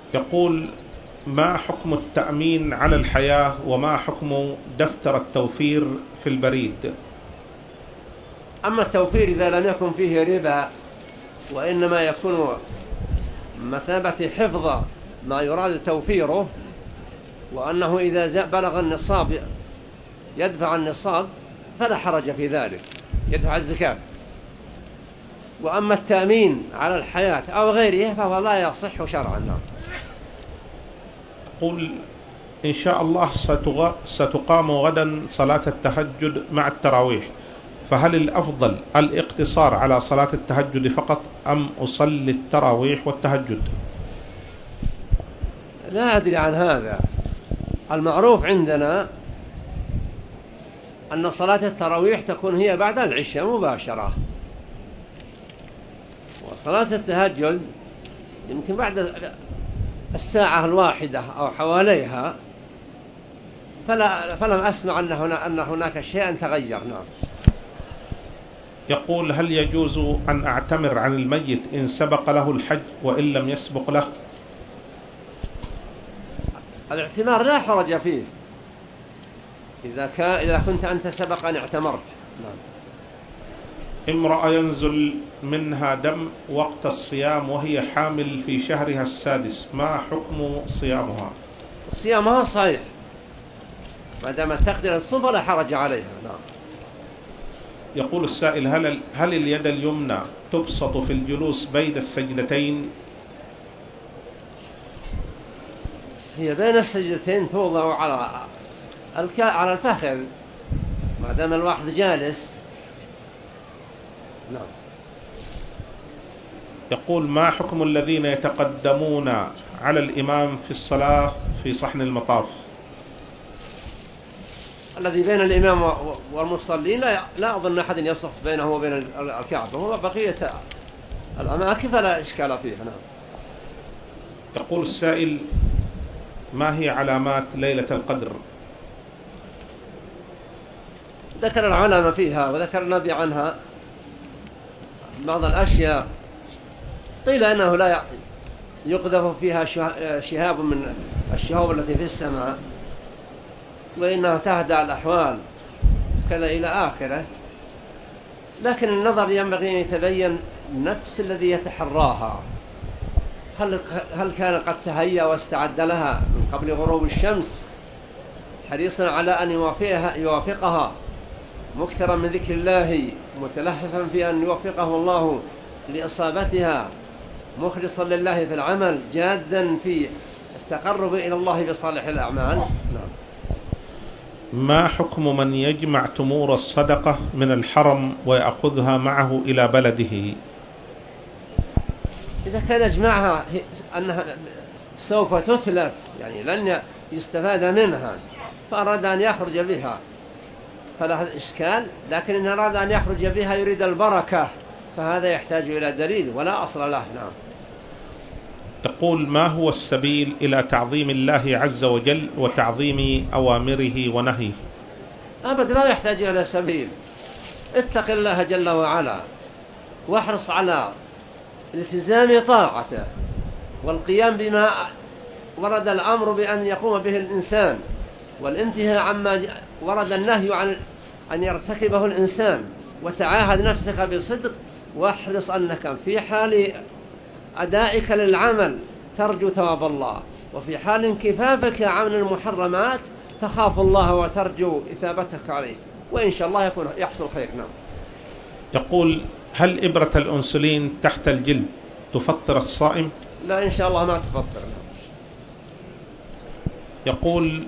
يقول: ما حكم التأمين على الحياة وما حكم دفتر التوفير في البريد؟ أما التوفير إذا لم يكن فيه ربا وإنما يكون مثابة حفظ ما يراد توفيره، وأنه إذا بلغ النصاب يدفع النصاب فلا حرج في ذلك، يدفع الزكاة. وأما التأمين على الحياة أو غيره فهو لا يصح شرعا. قل: إن شاء الله ستقام غدا صلاة التهجد مع التراويح، فهل الأفضل الاقتصار على صلاة التهجد فقط أم أصلي التراويح والتهجد؟ لا أدري عن هذا. المعروف عندنا أن صلاة التراويح تكون هي بعد العشاء مباشرة، وصلاة التهجد يمكن بعد الساعة الواحدة أو حواليها، فلا فلم أسمع أن هنا أن هناك شيئا تغير. نعم. يقول: هل يجوز أن أعتمر عن الميت إن سبق له الحج وإن لم يسبق له؟ الاعتمار لا حرج فيه إذا كان إذا كنت أنت سبق أن اعتمرت. نعم. امرأة ينزل منها دم وقت الصيام وهي حامل في شهرها السادس، ما حكم صيامها؟ صيامها صحيح ما دام تقدر تصوم فلا حرج عليها. نعم. يقول السائل: هل هل اليد اليمنى تبسط في الجلوس بين السجدتين؟ هي بين السجدتين توضع على على الفخذ ما دام الواحد جالس. نعم. يقول: ما حكم الذين يتقدمون على الإمام في الصلاة في صحن المطاف؟ الذي بين الإمام والمصلين لا لا أظن أحد يصف بينه وبين الكعبة، هو بقية الأماكن فلا إشكال فيها. نعم. يقول السائل: ما هي علامات ليلة القدر؟ ذكر العلماء فيها وذكر النبي عنها بعض الأشياء. قيل أنه لا يقذف فيها شهاب من الشهاب التي في السماء، وإنها تهدى الأحوال كذا إلى آخره، لكن النظر ينبغي أن يتبين نفس الذي يتحراها، هل هل كان قد تهيأ واستعد لها من قبل غروب الشمس حريصا على أن يوافقها, يوافقها مكثرا من ذكر الله متلهفا في أن يوفقه الله لإصابتها، مخلصا لله في العمل، جادا في التقرب إلى الله بصالح الأعمال. نعم. ما حكم من يجمع تمور الصدقة من الحرم ويأخذها معه إلى بلده؟ إذا كان يجمعها أنها سوف تتلف يعني لن يستفاد منها فأراد أن يخرج بها فلا إشكال، لكن إن أراد أن يخرج بها يريد البركة فهذا يحتاج إلى دليل ولا أصل له. نعم. تقول: ما هو السبيل إلى تعظيم الله عز وجل وتعظيم أوامره ونهيه؟ أبد لا يحتاج إلى سبيل. اتق الله جل وعلا واحرص على التزام طاعته والقيام بما ورد الأمر بأن يقوم به الإنسان، والانتهاء عما ورد النهي عن أن يرتكبه الإنسان، وتعاهد نفسك بصدق، واحرص أنك في حال أدائك للعمل ترجو ثواب الله، وفي حال انكفافك عن المحرمات تخاف الله وترجو إثابتك عليه، وإن شاء الله يكون يحصل خير. نعم. يقول: هل إبرة الأنسولين تحت الجلد تفطر الصائم؟ لا إن شاء الله ما تفطر. نعم. يقول: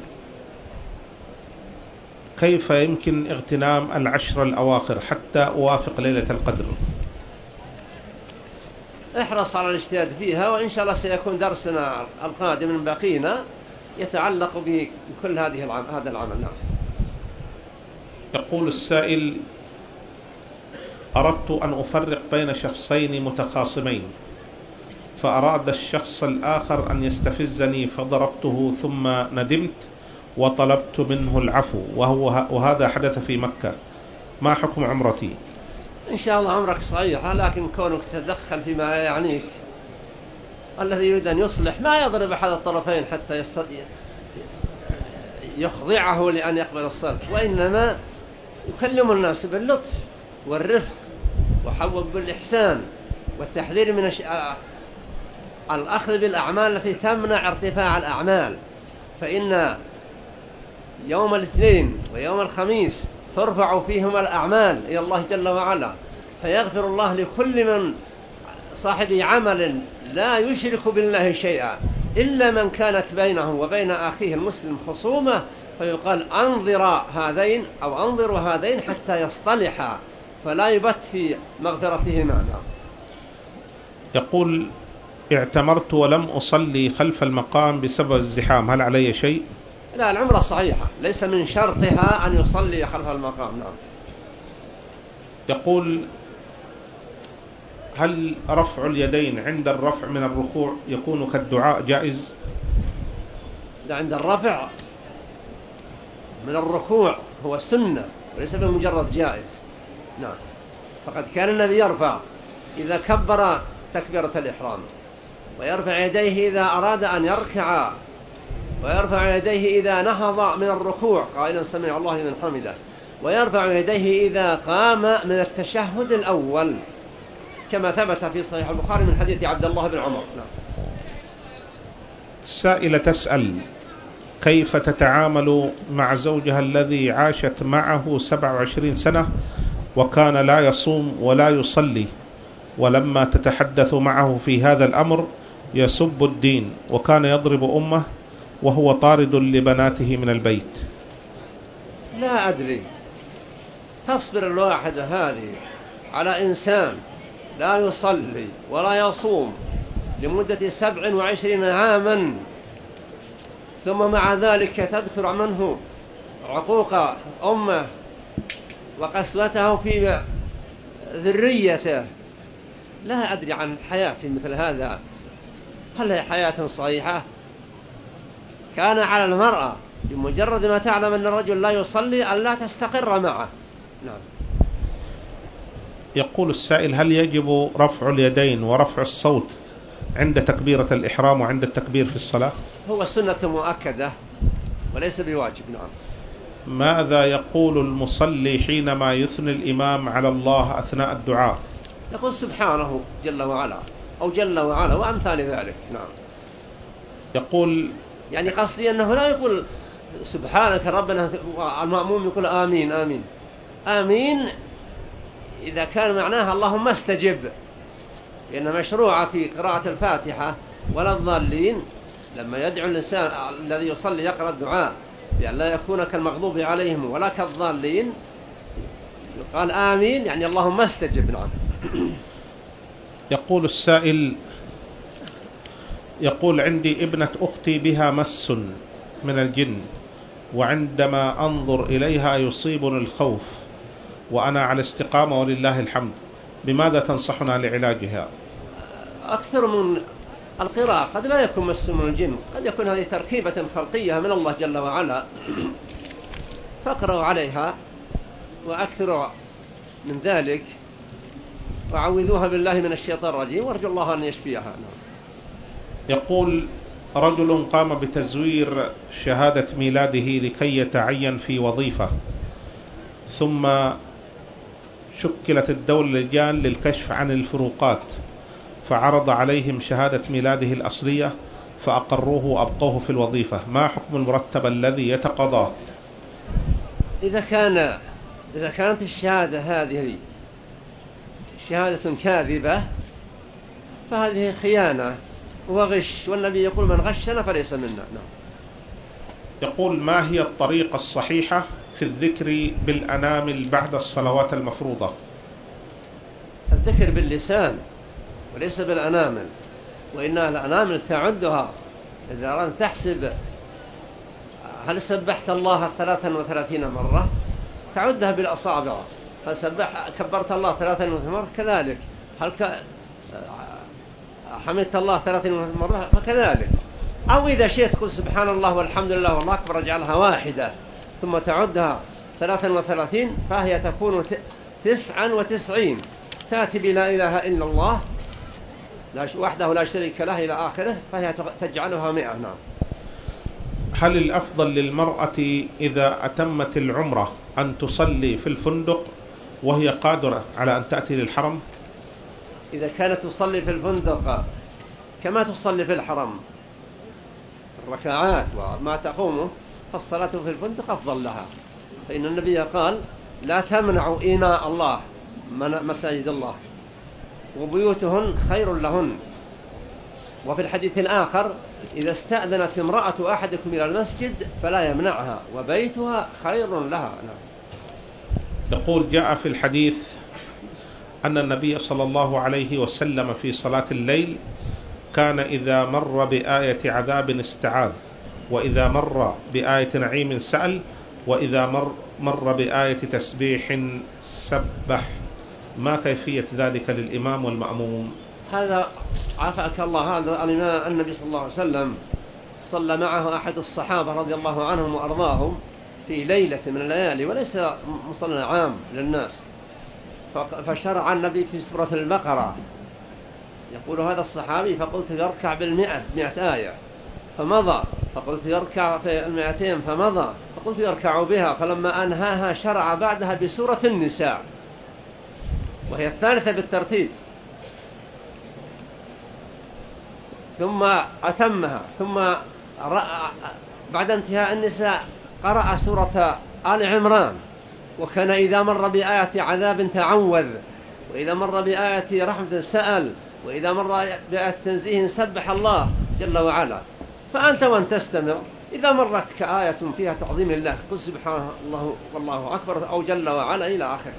كيف يمكن اغتنام العشر الأواخر حتى أوافق ليلة القدر؟ احرص على الاجتهاد فيها، وإن شاء الله سيكون درسنا القادم من باقينا يتعلق بكل هذه العمل هذا العمل. نعم. يقول السائل: أردت أن أفرق بين شخصين متخاصمين، فأراد الشخص الآخر أن يستفزني فضربته ثم ندمت وطلبت منه العفو، وهو وهذا حدث في مكة، ما حكم عمرتي؟ إن شاء الله عمرك صحيحة، لكن كونك تتدخل فيما يعنيك الذي يريد أن يصلح ما يضرب أحد الطرفين حتى يستطيع يخضعه لأن يقبل الصلح، وإنما يكلم الناس باللطف والرفق وحوب بالإحسان والتحذير من الش... الأخذ بالأعمال التي تمنع ارتفاع الأعمال. فإن يوم الاثنين ويوم الخميس ترفع فيهما الأعمال إلى الله جل وعلا، فيغفر الله لكل من صاحب عمل لا يشرك بالله شيئا إلا من كانت بينه وبين أخيه المسلم خصومة، فيقال أنظر هذين أو أنظر هذين حتى يصطلحا فلا يبت في مغفرتهما. يقول اعتمرت ولم أصلي خلف المقام بسبب الزحام، هل علي شيء؟ لا، العمرة صحيحة، ليس من شرطها أن يصلي خلف المقام. نعم. يقول هل رفع اليدين عند الرفع من الركوع يكون كالدعاء جائز؟ لا، عند الرفع من الركوع هو سنة وليس بمجرد جائز. نعم. فقد كان النبي يرفع إذا كبر تكبيرة الإحرام، ويرفع يديه إذا أراد أن يركع، ويرفع يديه إذا نهض من الركوع قائلا سمع الله لمن حمده، ويرفع يديه إذا قام من التشهد الأول كما ثبت في صحيح البخاري من حديث عبد الله بن عمر. نعم. السائلة تسأل كيف تتعامل مع زوجها الذي عاشت معه سبع وعشرين سنة وكان لا يصوم ولا يصلي، ولما تتحدث معه في هذا الأمر يسب الدين وكان يضرب أمه وهو طارد لبناته من البيت؟ لا أدري، تصبر الواحدة هذه على إنسان لا يصلي ولا يصوم لمدة سبع وعشرين عاما، ثم مع ذلك تذكر منه عقوق أمه وقسوته في ذريته؟ لا أدري عن حياة مثل هذا، هل هي حياة صحيحة؟ كان على المرأة بمجرد ما تعلم أن الرجل لا يصلي أن لا تستقر معه. نعم. يقول السائل هل يجب رفع اليدين ورفع الصوت عند تكبيرة الإحرام وعند التكبير في الصلاة؟ هو سنة مؤكدة وليس بواجب. نعم. ماذا يقول المصلي حينما يثني الإمام على الله أثناء الدعاء؟ يقول سبحانه جل وعلا أو جل وعلا وأمثال ذلك. نعم. يقول يعني قصدي أنه لا يقول سبحانك ربنا، المأموم يقول آمين آمين آمين إذا كان معناها اللهم استجب، لأن مشروع في قراءة الفاتحة ولا الضالين لما يدعو الإنسان الذي يصلي يقرأ الدعاء بأن لا يكون كالمغضوب عليهم ولا كالضالين يقال آمين يعني اللهم استجب. نعم. يقول السائل يقول عندي ابنة أختي بها مس من الجن، وعندما أنظر إليها يصيبني الخوف وأنا على استقامة ولله الحمد، بماذا تنصحنا لعلاجها؟ أكثر من القراءة، قد لا يكون مس من الجن، قد يكون هذه تركيبة خلقية من الله جل وعلا، فاقرأوا عليها وأكثروا من ذلك وعوذوها بالله من الشيطان الرجيم وارجو الله أن يشفيها. يقول رجل قام بتزوير شهادة ميلاده لكي يتعين في وظيفة، ثم شكلت الدولة لجان للكشف عن الفروقات، فعرض عليهم شهادة ميلاده الأصلية فأقروه وأبقوه في الوظيفة، ما حكم المرتب الذي يتقاضاه؟ إذا كان إذا كانت الشهادة هذه شهادة كاذبة فهذه خيانة وغش، والنبي يقول من غشنا فليس منا. نعم. يقول ما هي الطريقة الصحيحة في الذكر بالأنامل بعد الصلوات المفروضة؟ الذكر باللسان وليس بالأنامل، وإن الأنامل تعدها إذا أردت تحسب هل سبحت الله ثلاثا وثلاثين مرة تعدها بالأصابع، هل سبح كبرت الله ثلاثا وثلاثين مرة كذلك، هل ك... حمدت الله ثلاثين مرة فكذلك، أو إذا شئت تقول سبحان الله والحمد لله والله أكبر اجعلها واحدة ثم تعدها ثلاثا وثلاثين فهي تكون تسعا وتسعين، تأتي بلا إله إلا الله وحده لا شريك له إلى آخره، فهي تجعلها مئة. نعم. هل الأفضل للمرأة إذا أتمت العمرة أن تصلي في الفندق وهي قادرة على أن تأتي للحرم؟ إذا كانت تصلي في الفندق كما تصلي في الحرم الركعات وما تقومه، فالصلاة في الفندق أفضل لها، فإن النبي قال: لا تمنعوا إيماء الله مساجد الله وبيوتهن خير لهن. وفي الحديث الآخر: إذا استأذنت امرأة أحدكم إلى المسجد فلا يمنعها وبيتها خير لها. يقول: جاء في الحديث أن النبي صلى الله عليه وسلم في صلاة الليل كان إذا مر بآية عذاب استعاذ، وإذا مر بآية نعيم سأل، وإذا مر, مر بآية تسبيح سبح. ما كيفية ذلك للإمام والمأموم؟ هذا عافاك الله، هذا الإمام النبي صلى الله عليه وسلم صلى معه أحد الصحابة رضي الله عنهم وأرضاهم في ليلة من الليالي، وليس مصلى عام للناس، فشرع النبي في سورة البقرة. يقول هذا الصحابي: فقلت يركع بالمئة مئة آية فمضى، فقلت يركع في المئتين فمضى، فقلت يركع بها، فلما أنهاها شرع بعدها بسورة النساء، وهي الثالثة بالترتيب، ثم أتمها، ثم بعد انتهاء النساء قرأ سورة آل عمران، وكان إذا مر بآية عذاب تعوذ، وإذا مر بآية رحمة سأل، وإذا مر بآية تنزيه سبح الله جل وعلا. فأنت وأن تستمر، إذا مرت كآية فيها تعظيم الله قل سبحان الله والله أكبر أو جل وعلا إلى آخر.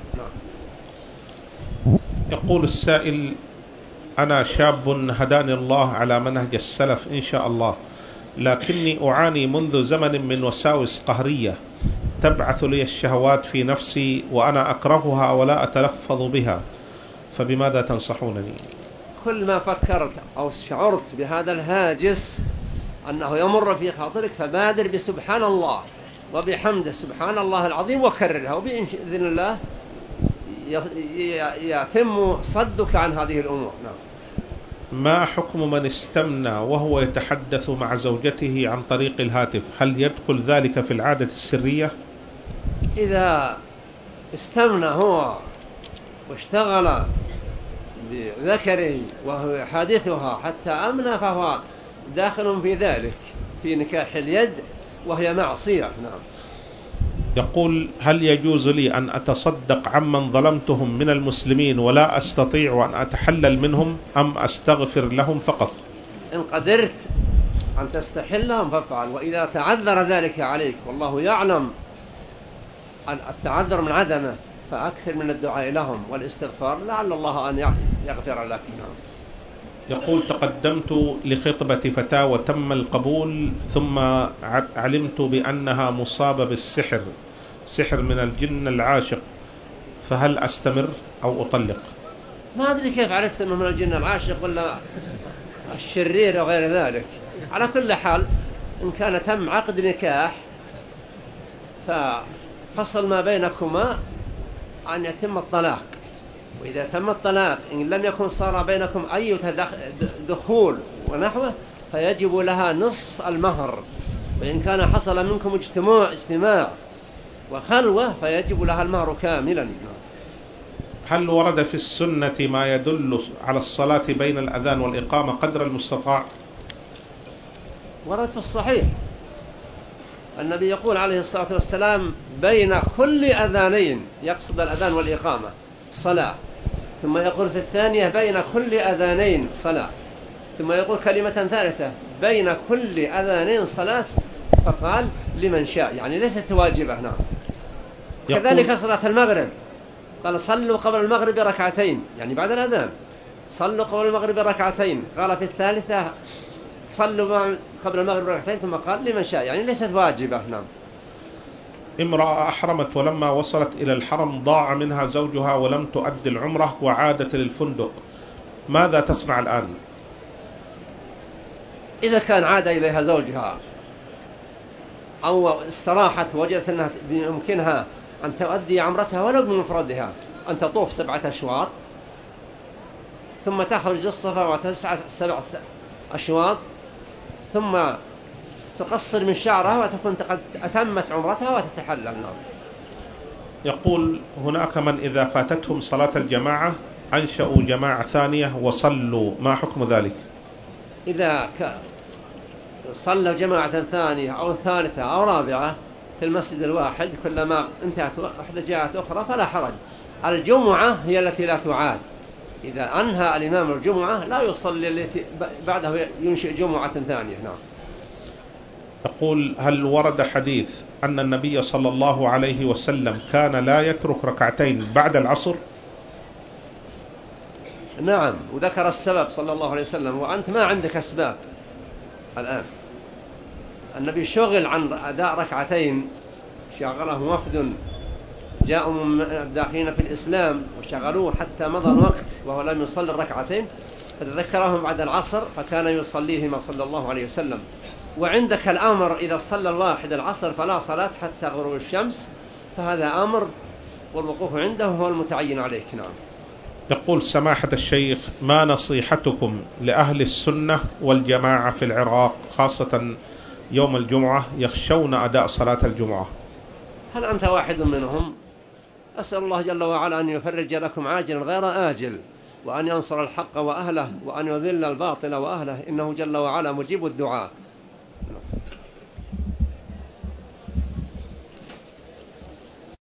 يقول السائل: أنا شاب هداني الله على منهج السلف إن شاء الله، لكني أعاني منذ زمن من وساوس قهرية تبعث لي الشهوات في نفسي وأنا أكرهها ولا أتلفظ بها، فبماذا تنصحونني؟ كل ما فكرت أو شعرت بهذا الهاجس أنه يمر في خاطرك فبادر بسبحان الله وبحمده سبحان الله العظيم وكررها، وبإذن الله يتم صدك عن هذه الأمور. نعم. ما حكم من استمنى وهو يتحدث مع زوجته عن طريق الهاتف؟ هل يدخل ذلك في العادة السرية؟ إذا استمنى هو واشتغل بذكره وهو يحادثها حتى أمنى فهو داخل في ذلك، في نكاح اليد، وهي معصية. نعم. يقول: هل يجوز لي أن أتصدق عمن ظلمتهم من المسلمين ولا أستطيع أن أتحلل منهم، أم أستغفر لهم فقط؟ إن قدرت أن تستحلهم فافعل، وإذا تعذر ذلك عليك والله يعلم التعذر من عدمه فأكثر من الدعاء لهم والاستغفار لعل الله أن يغفر لك. نعم. يقول: تقدمت لخطبة فتاة وتم القبول، ثم علمت بأنها مصابة بالسحر، سحر من الجن العاشق، فهل أستمر أو أطلق؟ ما أدري كيف عرفت أنه من الجن العاشق ولا الشرير وغير ذلك. على كل حال إن كان تم عقد نكاح ففصل ما بينكما أن يتم الطلاق، وإذا تم الطلاق إن لم يكن صار بينكم أي دخول ونحوه فيجب لها نصف المهر، وإن كان حصل منكم اجتماع اجتماع وخلوة فيجب لها المهر كاملا. هل ورد في السنة ما يدل على الصلاة بين الأذان والإقامة قدر المستطاع؟ ورد في الصحيح النبي يقول عليه الصلاة والسلام: بين كل أذانين، يقصد الأذان والإقامة، صلاة. ثم يقول في الثانية: بين كل أذانين صلاة. ثم يقول كلمة ثالثة: بين كل أذانين صلاة، فقال: لمن شاء، يعني ليست واجبة. نعم. كذلك صلاة المغرب قال: صلوا قبل المغرب ركعتين، يعني بعد الأذان صلوا قبل المغرب ركعتين. قال في الثالثة: صلوا قبل المغرب ركعتين، ثم قال: لمن شاء، يعني ليست واجبة. نعم. امرأة أحرمت ولما وصلت إلى الحرم ضاع منها زوجها ولم تؤدي العمرة وعادت للفندق، ماذا تصنع الآن؟ إذا كان عاد إليها زوجها أو استراحت وجدت أنها يمكنها أن تؤدي عمرتها ولو بمفردها، أن تطوف سبعة أشواط ثم تخرج الصفا وتسعى سبع أشواط، ثم تقصر من شعرها وتكون قد أتمت عمرتها وتتحلل. نعم. يقول هناك من إذا فاتتهم صلاة الجماعة أنشأوا جماعة ثانية وصلوا، ما حكم ذلك؟ إذا صلوا جماعة ثانية أو ثالثة أو رابعة في المسجد الواحد كلما انتهت واحدة جاءت أخرى فلا حرج. الجمعة هي التي لا تعاد، إذا أنهى الإمام الجمعة لا يصلي التي بعده ينشئ جمعة ثانية. نعم. يقول هل ورد حديث أن النبي صلى الله عليه وسلم كان لا يترك ركعتين بعد العصر؟ نعم، وذكر السبب صلى الله عليه وسلم، وأنت ما عندك أسباب الآن. النبي شغل عن أداء ركعتين، شغله وفد جاءوا من الداخلين في الإسلام وشغلوه حتى مضى الوقت وهو لم يصلي الركعتين، فتذكرهم بعد العصر فكان يصليهما صلى الله عليه وسلم. وعندك الأمر إذا صلى الواحد العصر فلا صلاة حتى غروب الشمس، فهذا أمر والوقوف عنده هو المتعين عليك. نعم. يقول سماحة الشيخ ما نصيحتكم لأهل السنة والجماعة في العراق خاصة يوم الجمعة يخشون أداء صلاة الجمعة؟ هل أنت واحد منهم؟ أسأل الله جل وعلا أن يفرج لكم عاجلا غير آجل، وأن ينصر الحق وأهله، وأن يذل الباطل وأهله، إنه جل وعلا مجيب الدعاء.